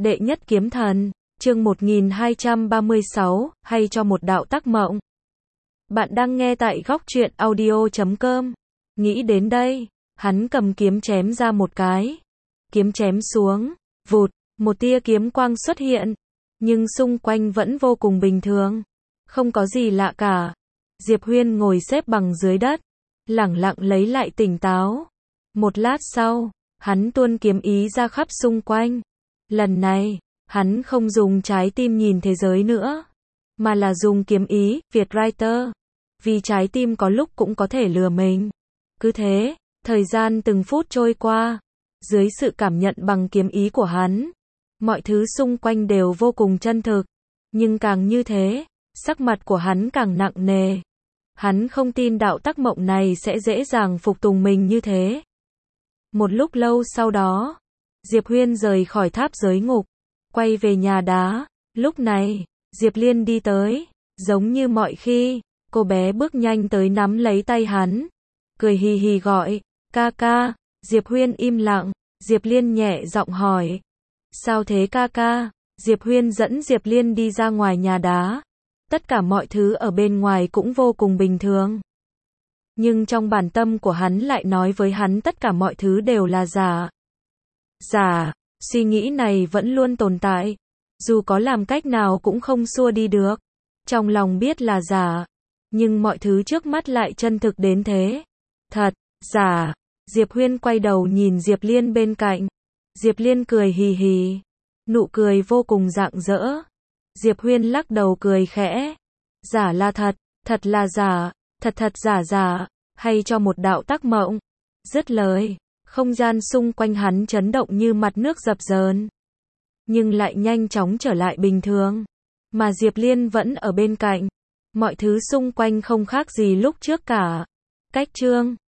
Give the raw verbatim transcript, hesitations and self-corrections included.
Đệ nhất kiếm thần, chương một nghìn hai trăm ba mươi sáu, hay cho một đạo tác mộng. Bạn đang nghe tại góc truyện audio chấm com. Nghĩ đến đây, hắn cầm kiếm chém ra một cái. Kiếm chém xuống, vụt, một tia kiếm quang xuất hiện, nhưng xung quanh vẫn vô cùng bình thường. Không có gì lạ cả. Diệp Huyên ngồi xếp bằng dưới đất, lẳng lặng lấy lại tỉnh táo. Một lát sau, hắn tuôn kiếm ý ra khắp xung quanh. Lần này, hắn không dùng trái tim nhìn thế giới nữa, mà là dùng kiếm ý, Việt Writer. Vì trái tim có lúc cũng có thể lừa mình. Cứ thế, thời gian từng phút trôi qua, dưới sự cảm nhận bằng kiếm ý của hắn, mọi thứ xung quanh đều vô cùng chân thực. Nhưng càng như thế, sắc mặt của hắn càng nặng nề. Hắn không tin đạo tác mộng này sẽ dễ dàng phục tùng mình như thế. Một lúc lâu sau đó, Diệp Huyên rời khỏi tháp giới ngục, quay về nhà đá. Lúc này, Diệp Liên đi tới, giống như mọi khi, cô bé bước nhanh tới nắm lấy tay hắn, cười hì hì gọi, ca ca. Diệp Huyên im lặng, Diệp Liên nhẹ giọng hỏi, sao thế ca ca? Diệp Huyên dẫn Diệp Liên đi ra ngoài nhà đá. Tất cả mọi thứ ở bên ngoài cũng vô cùng bình thường. Nhưng trong bản tâm của hắn lại nói với hắn tất cả mọi thứ đều là giả. Giả, suy nghĩ này vẫn luôn tồn tại. Dù có làm cách nào cũng không xua đi được. Trong lòng biết là giả. Nhưng mọi thứ trước mắt lại chân thực đến thế. Thật, giả. Diệp Huyên quay đầu nhìn Diệp Liên bên cạnh. Diệp Liên cười hì hì. Nụ cười vô cùng rạng rỡ. Diệp Huyên lắc đầu cười khẽ. Giả là thật, thật là giả, thật thật giả giả, hay cho một đạo tác mộng. Dứt lời, không gian xung quanh hắn chấn động như mặt nước dập dờn, nhưng lại nhanh chóng trở lại bình thường. Mà Diệp Liên vẫn ở bên cạnh. Mọi thứ xung quanh không khác gì lúc trước cả. Cách chương